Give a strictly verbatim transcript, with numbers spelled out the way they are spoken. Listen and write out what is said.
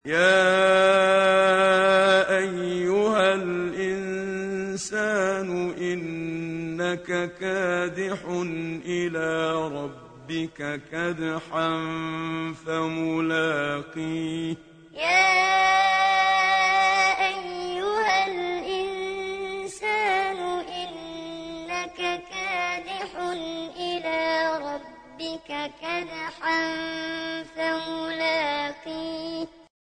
يا أيها الإنسان إنك كادح إلى ربك كدحا فملاقيه يا أيها الإنسان إنك كادح إلى ربك كدحا فملاقيه